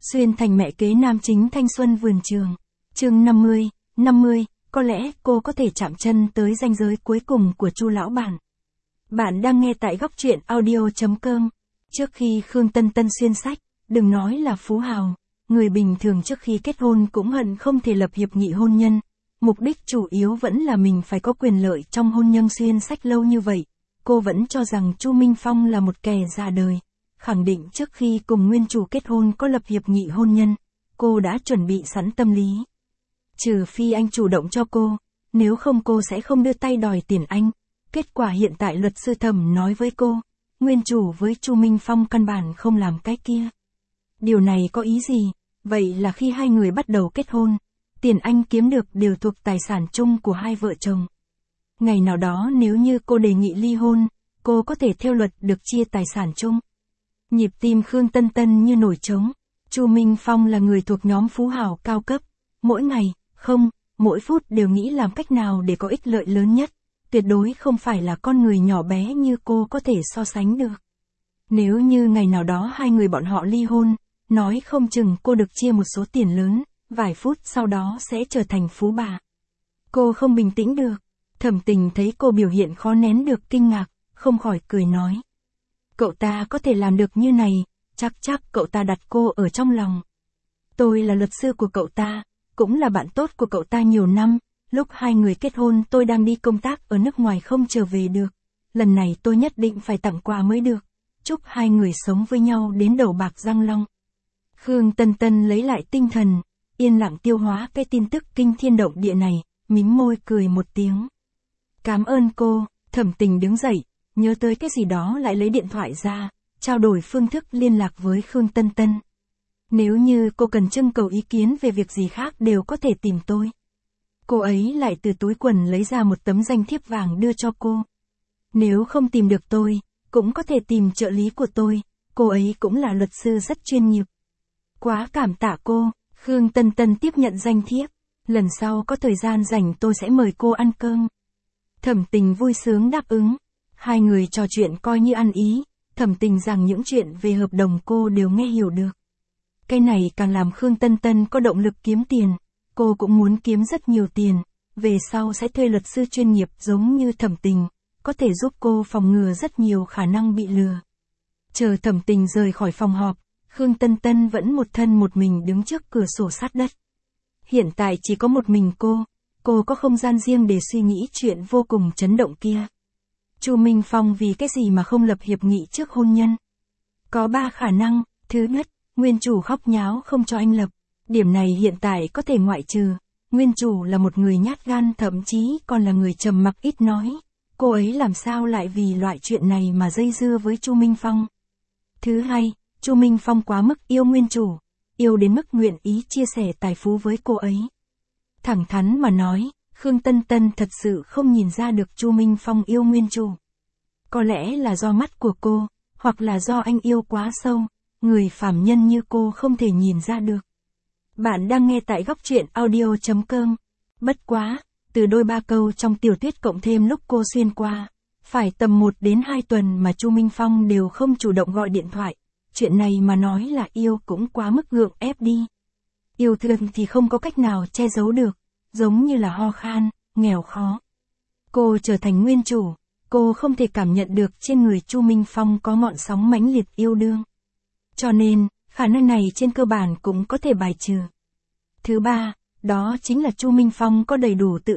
Xuyên thành mẹ kế nam chính thanh xuân vườn trường. Chương 50, có lẽ cô có thể chạm chân tới ranh giới cuối cùng của Chu lão bản. Bạn đang nghe tại góc truyện audio.com. Trước khi Khương Tân Tân xuyên sách, đừng nói là phú hào, người bình thường trước khi kết hôn cũng hận không thể lập hiệp nghị hôn nhân. Mục đích chủ yếu vẫn là mình phải có quyền lợi trong hôn nhân. Xuyên sách lâu như vậy, cô vẫn cho rằng Chu Minh Phong là một kẻ già đời. Khẳng định trước khi cùng nguyên chủ kết hôn có lập hiệp nghị hôn nhân, cô đã chuẩn bị sẵn tâm lý. Trừ phi anh chủ động cho cô, nếu không cô sẽ không đưa tay đòi tiền anh. Kết quả hiện tại luật sư Thẩm nói với cô, nguyên chủ với Chu Minh Phong căn bản không làm cái kia. Điều này có ý gì? Vậy là khi hai người bắt đầu kết hôn, tiền anh kiếm được đều thuộc tài sản chung của hai vợ chồng. Ngày nào đó nếu như cô đề nghị ly hôn, cô có thể theo luật được chia tài sản chung. Nhịp tim Khương Tân Tân như nổi trống. Chu Minh Phong là người thuộc nhóm phú hào cao cấp, mỗi ngày, mỗi phút đều nghĩ làm cách nào để có ích lợi lớn nhất, tuyệt đối không phải là con người nhỏ bé như cô có thể so sánh được. Nếu như ngày nào đó hai người bọn họ ly hôn, nói không chừng cô được chia một số tiền lớn, vài phút sau đó sẽ trở thành phú bà. Cô không bình tĩnh được. Thẩm Tình thấy cô biểu hiện khó nén được kinh ngạc, không khỏi cười nói. Cậu ta có thể làm được như này, chắc cậu ta đặt cô ở trong lòng. Tôi là luật sư của cậu ta, cũng là bạn tốt của cậu ta nhiều năm, lúc hai người kết hôn tôi đang đi công tác ở nước ngoài không trở về được. Lần này tôi nhất định phải tặng quà mới được, chúc hai người sống với nhau đến đầu bạc răng long. Khương Tân Tân lấy lại tinh thần, yên lặng tiêu hóa cái tin tức kinh thiên động địa này, mím môi cười một tiếng. Cảm ơn cô. Thẩm Tình đứng dậy, nhớ tới cái gì đó lại lấy điện thoại ra, trao đổi phương thức liên lạc với Khương Tân Tân. Nếu như cô cần trưng cầu ý kiến về việc gì khác đều có thể tìm tôi. Cô ấy lại từ túi quần lấy ra một tấm danh thiếp vàng đưa cho cô. Nếu không tìm được tôi, cũng có thể tìm trợ lý của tôi, cô ấy cũng là luật sư rất chuyên nghiệp. Quá cảm tạ cô. Khương Tân Tân tiếp nhận danh thiếp. Lần sau có thời gian rảnh tôi sẽ mời cô ăn cơm. Thẩm Tình vui sướng đáp ứng. Hai người trò chuyện coi như ăn ý. Thẩm Tình rằng những chuyện về hợp đồng cô đều nghe hiểu được. Cái này càng làm Khương Tân Tân có động lực kiếm tiền. Cô cũng muốn kiếm rất nhiều tiền, về sau sẽ thuê luật sư chuyên nghiệp giống như Thẩm Tình, có thể giúp cô phòng ngừa rất nhiều khả năng bị lừa. Chờ Thẩm Tình rời khỏi phòng họp, Khương Tân Tân vẫn một thân một mình đứng trước cửa sổ sát đất. Hiện tại chỉ có một mình cô có không gian riêng để suy nghĩ chuyện vô cùng chấn động kia. Chu Minh Phong vì cái gì mà không lập hiệp nghị trước hôn nhân? Có 3 khả năng. Thứ nhất, nguyên chủ khóc nháo không cho anh lập. Điểm này hiện tại có thể ngoại trừ. Nguyên chủ là một người nhát gan, thậm chí còn là người trầm mặc ít nói. Cô ấy làm sao lại vì loại chuyện này mà dây dưa với Chu Minh Phong? Thứ hai, Chu Minh Phong quá mức yêu nguyên chủ, yêu đến mức nguyện ý chia sẻ tài phú với cô ấy. Thẳng thắn mà nói, Khương Tân Tân thật sự không nhìn ra được Chu Minh Phong yêu nguyên chủ. Có lẽ là do mắt của cô, hoặc là do anh yêu quá sâu, người phàm nhân như cô không thể nhìn ra được. Bạn đang nghe tại góc truyện audio.com. Bất quá, từ đôi 3 câu trong tiểu thuyết cộng thêm lúc cô xuyên qua, phải tầm 1 đến 2 tuần mà Chu Minh Phong đều không chủ động gọi điện thoại. Chuyện này mà nói là yêu cũng quá mức gượng ép đi. Yêu thương thì không có cách nào che giấu được, giống như là ho khan, nghèo khó. Cô trở thành nguyên chủ, cô không thể cảm nhận được trên người Chu Minh Phong có ngọn sóng mãnh liệt yêu đương. Cho nên, khả năng này trên cơ bản cũng có thể bài trừ. Thứ ba, đó chính là Chu Minh Phong có đầy đủ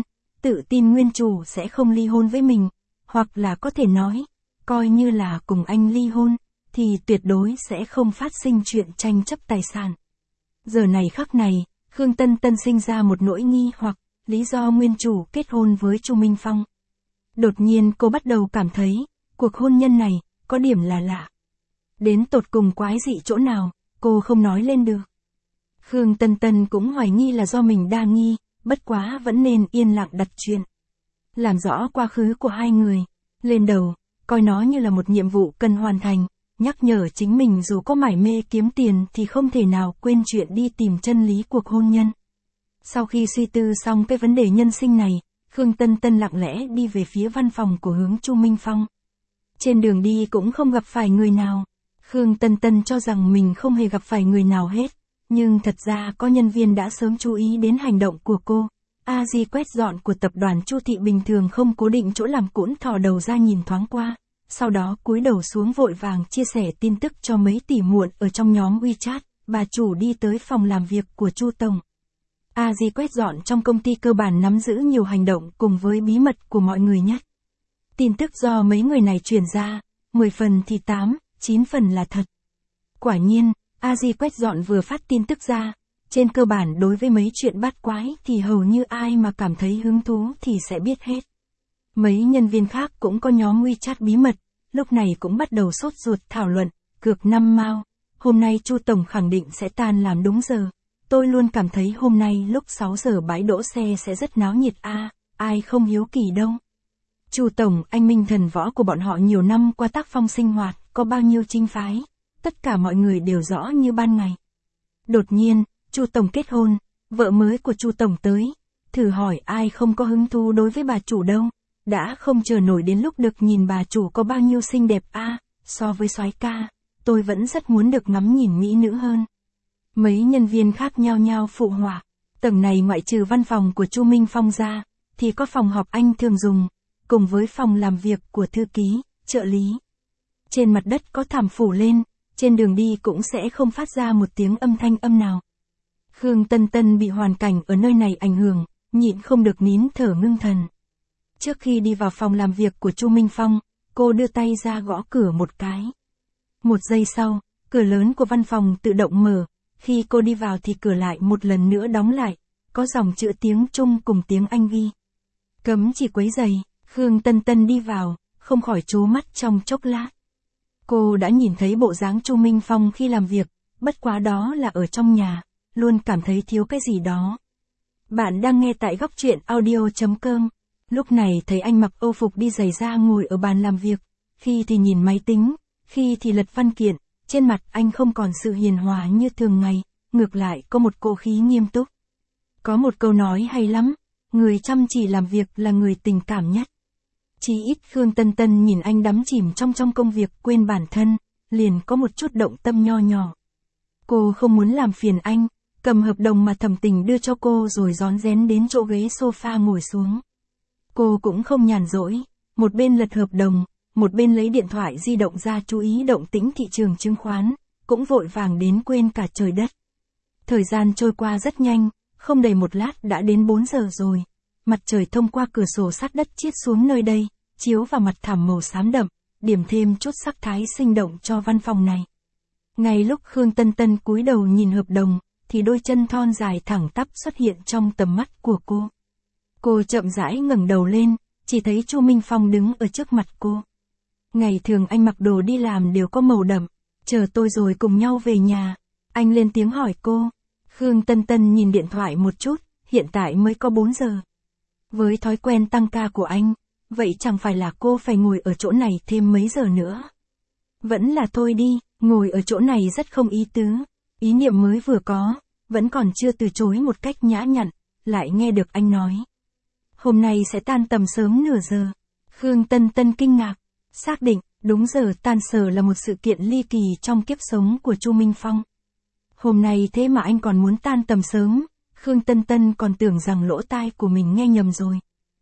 tự tin nguyên chủ sẽ không ly hôn với mình, hoặc là có thể nói, coi như là cùng anh ly hôn, thì tuyệt đối sẽ không phát sinh chuyện tranh chấp tài sản. Giờ này khắc này, Khương Tân Tân sinh ra một nỗi nghi hoặc, lý do nguyên chủ kết hôn với Chu Minh Phong. Đột nhiên cô bắt đầu cảm thấy, cuộc hôn nhân này, có điểm là lạ. Đến tột cùng quái dị chỗ nào, cô không nói lên được. Khương Tân Tân cũng hoài nghi là do mình đa nghi, bất quá vẫn nên yên lặng đặt chuyện. Làm rõ quá khứ của hai người, lên đầu, coi nó như là một nhiệm vụ cần hoàn thành, nhắc nhở chính mình dù có mải mê kiếm tiền thì không thể nào quên chuyện đi tìm chân lý cuộc hôn nhân. Sau khi suy tư xong cái vấn đề nhân sinh này, Khương Tân Tân lặng lẽ đi về phía văn phòng của hướng Chu Minh Phong. Trên đường đi cũng không gặp phải người nào. Khương Tân Tân cho rằng mình không hề gặp phải người nào hết, nhưng thật ra có nhân viên đã sớm chú ý đến hành động của cô. A-di quét dọn của tập đoàn Chu Thị bình thường không cố định chỗ làm cũng thò đầu ra nhìn thoáng qua, sau đó cúi đầu xuống vội vàng chia sẻ tin tức cho mấy tỷ muộn ở trong nhóm WeChat. Bà chủ đi tới phòng làm việc của Chu Tổng. A-di quét dọn trong công ty cơ bản nắm giữ nhiều hành động cùng với bí mật của mọi người nhất. Tin tức do mấy người này truyền ra, 10 phần thì 8, 9 phần là thật. Quả nhiên, A-di quét dọn vừa phát tin tức ra, trên cơ bản đối với mấy chuyện bát quái thì hầu như ai mà cảm thấy hứng thú thì sẽ biết hết. Mấy nhân viên khác cũng có nhóm WeChat bí mật, lúc này cũng bắt đầu sốt ruột thảo luận, cược 5 mao. Hôm nay Chu Tổng khẳng định sẽ tan làm đúng giờ. Tôi luôn cảm thấy hôm nay lúc 6 giờ bãi đỗ xe sẽ rất náo nhiệt ai không hiếu kỳ đâu. Chu Tổng, anh minh thần võ của bọn họ nhiều năm qua tác phong sinh hoạt, có bao nhiêu chính phái, tất cả mọi người đều rõ như ban ngày. Đột nhiên, Chu Tổng kết hôn, vợ mới của Chu Tổng tới, thử hỏi ai không có hứng thú đối với bà chủ đâu, đã không chờ nổi đến lúc được nhìn bà chủ có bao nhiêu xinh đẹp so với soái ca, tôi vẫn rất muốn được ngắm nhìn mỹ nữ hơn. Mấy nhân viên khác nhao nhao phụ họa, tầng này ngoại trừ văn phòng của Chu Minh Phong ra, thì có phòng họp anh thường dùng, cùng với phòng làm việc của thư ký, trợ lý. Trên mặt đất có thảm phủ lên, trên đường đi cũng sẽ không phát ra một tiếng âm thanh âm nào. Khương Tân Tân bị hoàn cảnh ở nơi này ảnh hưởng, nhịn không được nín thở ngưng thần. Trước khi đi vào phòng làm việc của Chu Minh Phong, cô đưa tay ra gõ cửa một cái. Một giây sau, cửa lớn của văn phòng tự động mở, khi cô đi vào thì cửa lại một lần nữa đóng lại, có dòng chữ tiếng Trung cùng tiếng Anh ghi. Cấm chỉ quấy rầy. Khương Tân Tân đi vào, không khỏi trố mắt trong chốc lát. Cô đã nhìn thấy bộ dáng Chu Minh Phong khi làm việc, bất quá đó là ở trong nhà, luôn cảm thấy thiếu cái gì đó. Bạn đang nghe tại góc truyện audio.com. Lúc này thấy anh mặc âu phục đi giày da ngồi ở bàn làm việc, khi thì nhìn máy tính, khi thì lật văn kiện, trên mặt anh không còn sự hiền hòa như thường ngày, ngược lại có một cỗ khí nghiêm túc. Có một câu nói hay lắm, người chăm chỉ làm việc là người tình cảm nhất. Chỉ ít Khương Tân Tân nhìn anh đắm chìm trong công việc quên bản thân, liền có một chút động tâm nho nhỏ. Cô không muốn làm phiền anh, cầm hợp đồng mà thẩm tình đưa cho cô rồi rón rén đến chỗ ghế sofa ngồi xuống. Cô cũng không nhàn rỗi, một bên lật hợp đồng, một bên lấy điện thoại di động ra chú ý động tĩnh thị trường chứng khoán, cũng vội vàng đến quên cả trời đất. Thời gian trôi qua rất nhanh, không đầy một lát đã đến 4 giờ rồi. Mặt trời thông qua cửa sổ sắt đất chiết xuống nơi đây, chiếu vào mặt thảm màu xám đậm, điểm thêm chút sắc thái sinh động cho văn phòng này. Ngay lúc Khương Tân Tân cúi đầu nhìn hợp đồng, thì đôi chân thon dài thẳng tắp xuất hiện trong tầm mắt của cô. Cô chậm rãi ngẩng đầu lên, chỉ thấy Chu Minh Phong đứng ở trước mặt cô. Ngày thường anh mặc đồ đi làm đều có màu đậm, chờ tôi rồi cùng nhau về nhà. Anh lên tiếng hỏi cô. Khương Tân Tân nhìn điện thoại một chút, hiện tại mới có 4 giờ. Với thói quen tăng ca của anh, vậy chẳng phải là cô phải ngồi ở chỗ này thêm mấy giờ nữa. Vẫn là thôi đi, ngồi ở chỗ này rất không ý tứ. Ý niệm mới vừa có, vẫn còn chưa từ chối một cách nhã nhặn, lại nghe được anh nói. Hôm nay sẽ tan tầm sớm nửa giờ. Khương Tân Tân kinh ngạc, xác định, đúng giờ tan sở là một sự kiện ly kỳ trong kiếp sống của Chu Minh Phong. Hôm nay thế mà anh còn muốn tan tầm sớm, Khương Tân Tân còn tưởng rằng lỗ tai của mình nghe nhầm rồi.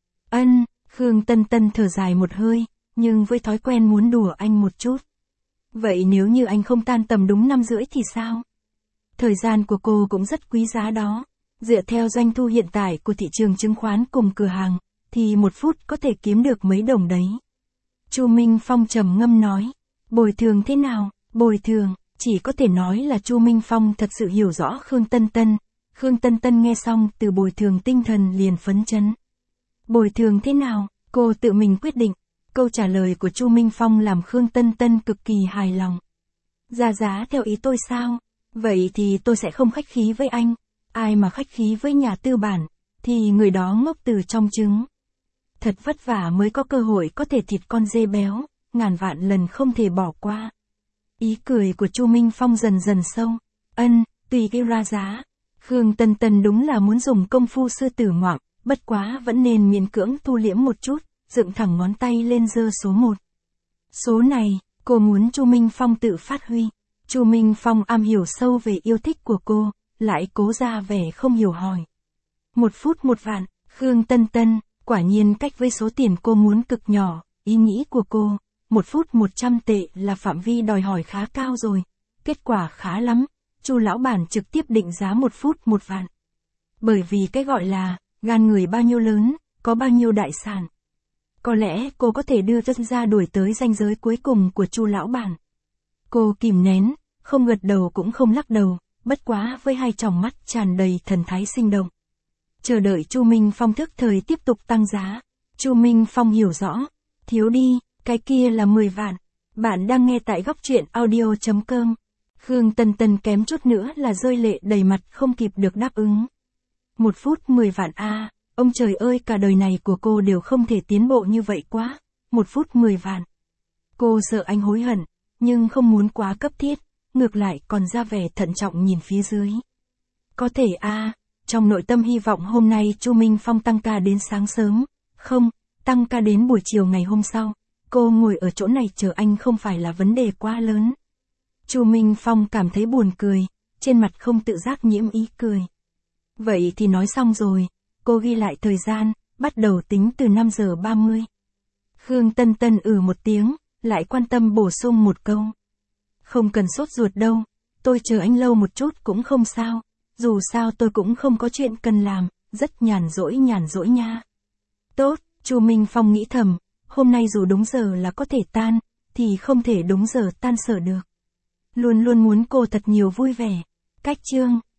Khương Tân Tân thở dài một hơi, nhưng với thói quen muốn đùa anh một chút. Vậy nếu như anh không tan tầm đúng 5 rưỡi thì sao? Thời gian của cô cũng rất quý giá đó. Dựa theo doanh thu hiện tại của thị trường chứng khoán cùng cửa hàng, thì 1 phút có thể kiếm được mấy đồng đấy. Chu Minh Phong trầm ngâm nói, bồi thường thế nào? Bồi thường, chỉ có thể nói là Chu Minh Phong thật sự hiểu rõ Khương Tân Tân. Khương Tân Tân nghe xong từ bồi thường tinh thần liền phấn chấn. Bồi thường thế nào? Cô tự mình quyết định. Câu trả lời của Chu Minh Phong làm Khương Tân Tân cực kỳ hài lòng. Ra giá theo ý tôi sao? Vậy thì tôi sẽ không khách khí với anh. Ai mà khách khí với nhà tư bản, thì người đó ngốc từ trong trứng. Thật vất vả mới có cơ hội có thể thịt con dê béo, ngàn vạn lần không thể bỏ qua. Ý cười của Chu Minh Phong dần dần sâu. Tùy cái ra giá. Khương Tân Tân đúng là muốn dùng công phu sư tử ngoạm, bất quá vẫn nên miễn cưỡng thu liễm một chút, dựng thẳng ngón tay lên giơ số 1. Số này, Cô muốn Chu Minh Phong tự phát huy. Chu Minh Phong am hiểu sâu về yêu thích của cô, lại cố ra vẻ không hiểu hỏi. 1 phút 1 vạn, Khương Tân Tân, quả nhiên cách với số tiền cô muốn cực nhỏ, ý nghĩ của cô, 1 phút 100 tệ là phạm vi đòi hỏi khá cao rồi. Kết quả khá lắm, Chu lão bản trực tiếp định giá 1 phút 1 vạn. Bởi vì cái gọi là, gan người bao nhiêu lớn, có bao nhiêu đại sản. Có lẽ cô có thể đưa dân ra đuổi tới ranh giới cuối cùng của Chu lão bản. Cô kìm nén, không gật đầu cũng không lắc đầu, bất quá với hai tròng mắt tràn đầy thần thái sinh động. Chờ đợi Chu Minh Phong thức thời tiếp tục tăng giá. Chu Minh Phong hiểu rõ, thiếu đi, cái kia là 10 vạn. Bạn đang nghe tại góc truyện audio.com. Khương Tân Tân kém chút nữa là rơi lệ đầy mặt không kịp được đáp ứng. 1 phút 10 vạn a, ông trời ơi, cả đời này của cô đều không thể tiến bộ như vậy quá. 1 phút 10 vạn. Cô sợ anh hối hận, nhưng không muốn quá cấp thiết, ngược lại còn ra vẻ thận trọng nhìn phía dưới. Có thể trong nội tâm hy vọng hôm nay Chu Minh Phong tăng ca đến sáng sớm, không, tăng ca đến buổi chiều ngày hôm sau. Cô ngồi ở chỗ này chờ anh không phải là vấn đề quá lớn. Chu Minh Phong cảm thấy buồn cười, trên mặt không tự giác nhiễm ý cười. Vậy thì nói xong rồi, cô ghi lại thời gian, bắt đầu tính từ 5 giờ 30. Khương Tân Tân một tiếng, lại quan tâm bổ sung một câu. Không cần sốt ruột đâu, tôi chờ anh lâu một chút cũng không sao, dù sao tôi cũng không có chuyện cần làm, rất nhàn rỗi nha. Tốt, Chu Minh Phong nghĩ thầm, hôm nay dù đúng giờ là có thể tan, thì không thể đúng giờ tan sở được. Luôn luôn muốn cô thật nhiều vui vẻ. Cách chương